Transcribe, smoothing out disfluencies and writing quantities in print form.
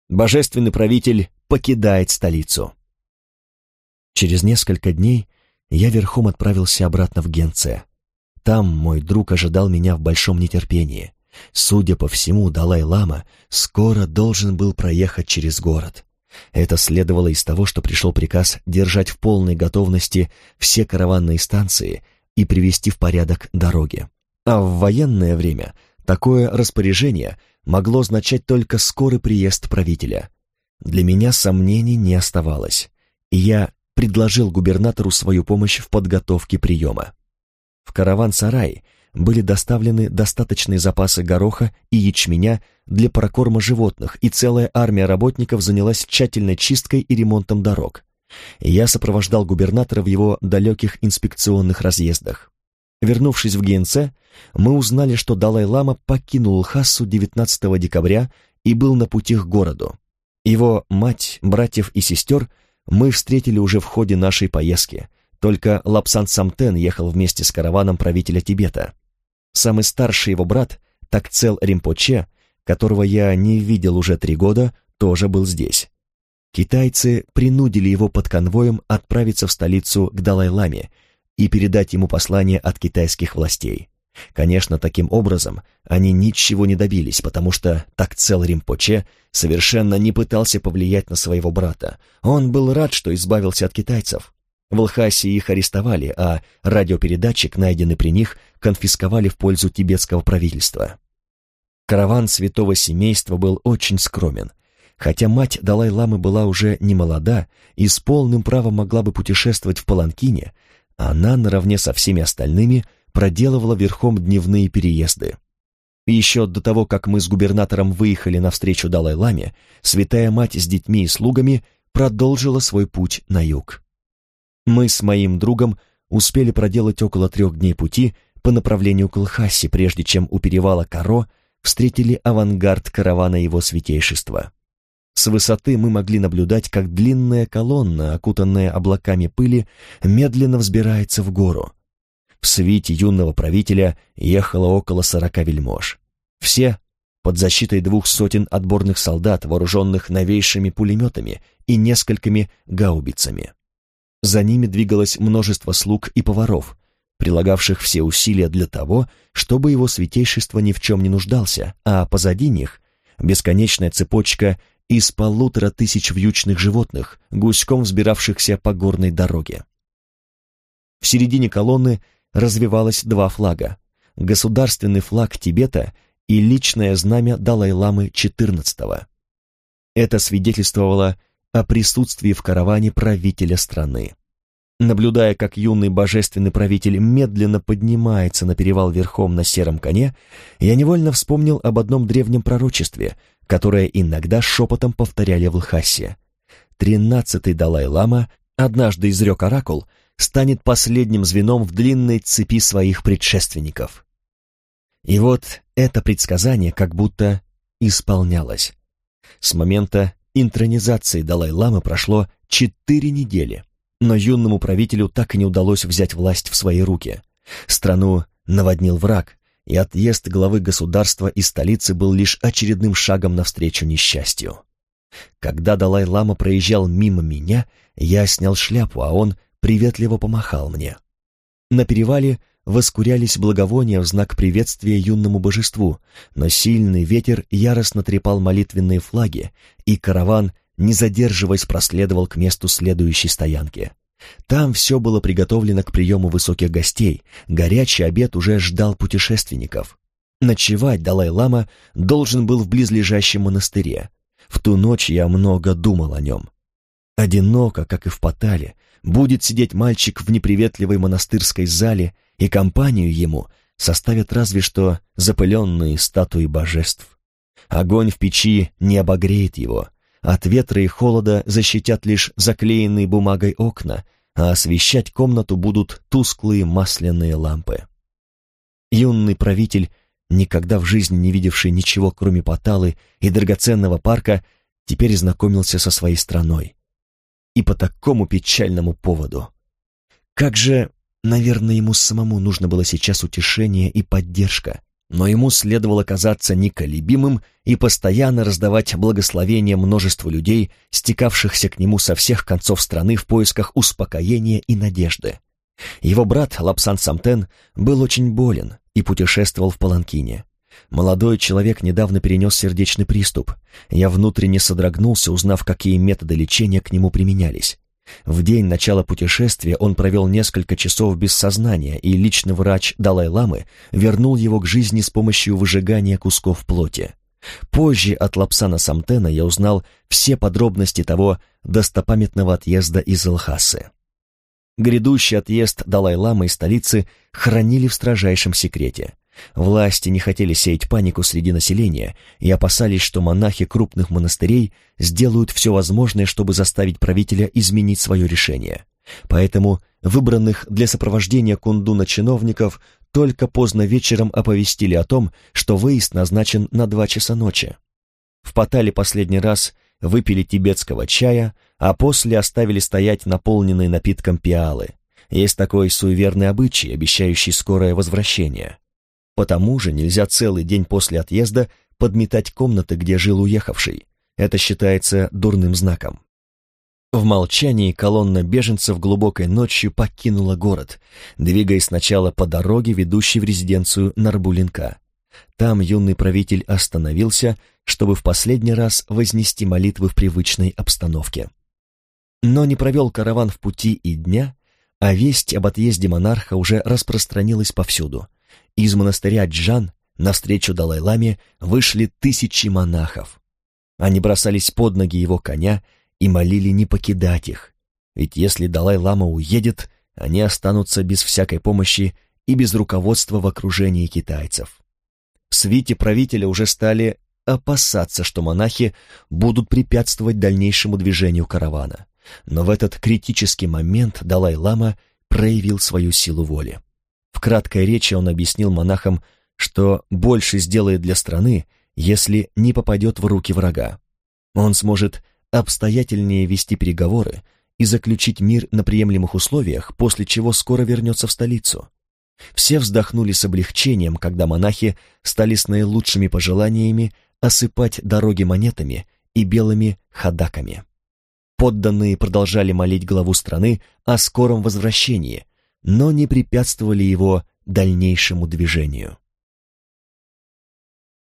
Божественный правитель покидает столицу. Через несколько дней я верхом отправился обратно в Генце. Там мой друг ожидал меня в большом нетерпении. Судя по всему, Далай-лама скоро должен был проехать через город. Это следовало из того, что пришел приказ держать в полной готовности все караванные станции и привести в порядок дороги. А в военное время такое распоряжение могло означать только скорый приезд правителя. Для меня сомнений не оставалось, и я предложил губернатору свою помощь в подготовке приема. В караван-сарай были доставлены достаточные запасы гороха и ячменя для прокорма животных, и целая армия работников занялась тщательной чисткой и ремонтом дорог. Я сопровождал губернатора в его далеких инспекционных разъездах. Вернувшись в Гьенце, мы узнали, что Далай-лама покинул Лхасу 19 декабря и был на пути к городу. Его мать, братьев и сестер мы встретили уже в ходе нашей поездки, только Лапсан Самтен ехал вместе с караваном правителя Тибета. Самый старший его брат, Такцел Римпоче, которого я не видел уже 3 года, тоже был здесь. Китайцы принудили его под конвоем отправиться в столицу к Далай-ламе и передать ему послание от китайских властей. Конечно, таким образом они ничего не добились, потому что Такцел Римпоче совершенно не пытался повлиять на своего брата. Он был рад, что избавился от китайцев. В Лхасе их арестовали, а радиопередатчик, найденный при них, конфисковали в пользу тибетского правительства. Караван святого семейства был очень скромен. Хотя мать Далай-ламы была уже не молода и с полным правом могла бы путешествовать в паланкине, она наравне со всеми остальными проделывала верхом дневные переезды. Еще до того, как мы с губернатором выехали навстречу Далай-ламе, святая мать с детьми и слугами продолжила свой путь на юг. Мы с моим другом успели проделать около 3 дней пути по направлению к Лхасе, прежде чем у перевала Каро встретили авангард каравана его святейшества. С высоты мы могли наблюдать, как длинная колонна, окутанная облаками пыли, медленно взбирается в гору. В свите юного правителя ехало около 40 вельмож. Все под защитой 200 отборных солдат, вооруженных новейшими пулеметами и несколькими гаубицами. За ними двигалось множество слуг и поваров, прилагавших все усилия для того, чтобы его святейшество ни в чем не нуждался, а позади них бесконечная цепочка из 1500 вьючных животных, гуськом взбиравшихся по горной дороге. В середине колонны развевалось 2 флага: государственный флаг Тибета и личное знамя Далай-ламы XIV. Это свидетельствовало о присутствии в караване правителя страны. Наблюдая, как юный божественный правитель медленно поднимается на перевал верхом на сером коне, я невольно вспомнил об одном древнем пророчестве, которое иногда шепотом повторяли в Лхасе. 13-й Далай-лама однажды изрек оракул, станет последним звеном в длинной цепи своих предшественников. И вот это предсказание как будто исполнялось. С момента интронизации Далай-ламы прошло 4 недели, но юному правителю так и не удалось взять власть в свои руки. Страну наводнил враг, и отъезд главы государства из столицы был лишь очередным шагом навстречу несчастью. Когда Далай-лама проезжал мимо меня, я снял шляпу, а он приветливо помахал мне. На перевале воскурялись благовония в знак приветствия юному божеству, но сильный ветер яростно трепал молитвенные флаги, и караван, не задерживаясь, проследовал к месту следующей стоянки. Там все было приготовлено к приему высоких гостей, горячий обед уже ждал путешественников. Ночевать Далай-лама должен был в близлежащем монастыре. В ту ночь я много думал о нем. Одиноко, как и в Патале, будет сидеть мальчик в неприветливой монастырской зале, и компанию ему составят разве что запыленные статуи божеств. Огонь в печи не обогреет его, от ветра и холода защитят лишь заклеенные бумагой окна, а освещать комнату будут тусклые масляные лампы. Юный правитель, никогда в жизни не видевший ничего, кроме Паталы и драгоценного парка, теперь знакомился со своей страной. И по такому печальному поводу. Как же, наверное, ему самому нужно было сейчас утешение и поддержка. но ему следовало казаться неколебимым и постоянно раздавать благословения множеству людей, стекавшихся к нему со всех концов страны в поисках успокоения и надежды. Его брат Лапсан Самтен был очень болен и путешествовал в паланкине. Молодой человек недавно перенес сердечный приступ. Я внутренне содрогнулся, узнав, какие методы лечения к нему применялись. В день начала путешествия он провел несколько часов без сознания, и личный врач Далай-ламы вернул его к жизни с помощью выжигания кусков плоти. Позже от Лапсана Самтена я узнал все подробности того достопамятного отъезда из Лхасы. Грядущий отъезд Далай-ламы из столицы хранили в строжайшем секрете. Власти не хотели сеять панику среди населения и опасались, что монахи крупных монастырей сделают все возможное, чтобы заставить правителя изменить свое решение. Поэтому выбранных для сопровождения Кундуна чиновников только поздно вечером оповестили о том, что выезд назначен на 2 часа ночи. В Патале последний раз выпили тибетского чая, а после оставили стоять наполненные напитком пиалы. Есть такой суеверный обычай, обещающий скорое возвращение. Потому же нельзя целый день после отъезда подметать комнаты, где жил уехавший. Это считается дурным знаком. В молчании колонна беженцев глубокой ночью покинула город, двигаясь сначала по дороге, ведущей в резиденцию Нарбулинка. Там юный правитель остановился, чтобы в последний раз вознести молитвы в привычной обстановке. Но не провел караван в пути и дня, а весть об отъезде монарха уже распространилась повсюду. Из монастыря Джан навстречу Далай-ламе вышли тысячи монахов. Они бросались под ноги его коня и молили не покидать их, ведь если Далай-лама уедет, они останутся без всякой помощи и без руководства в окружении китайцев. В свите правителя уже стали опасаться, что монахи будут препятствовать дальнейшему движению каравана. Но в этот критический момент Далай-лама проявил свою силу воли. В краткой речи он объяснил монахам, что больше сделает для страны, если не попадет в руки врага. Он сможет обстоятельнее вести переговоры и заключить мир на приемлемых условиях, после чего скоро вернется в столицу. Все вздохнули с облегчением, когда монахи стали с наилучшими пожеланиями осыпать дороги монетами и белыми ходаками. Подданные продолжали молить главу страны о скором возвращении, но не препятствовали его дальнейшему движению.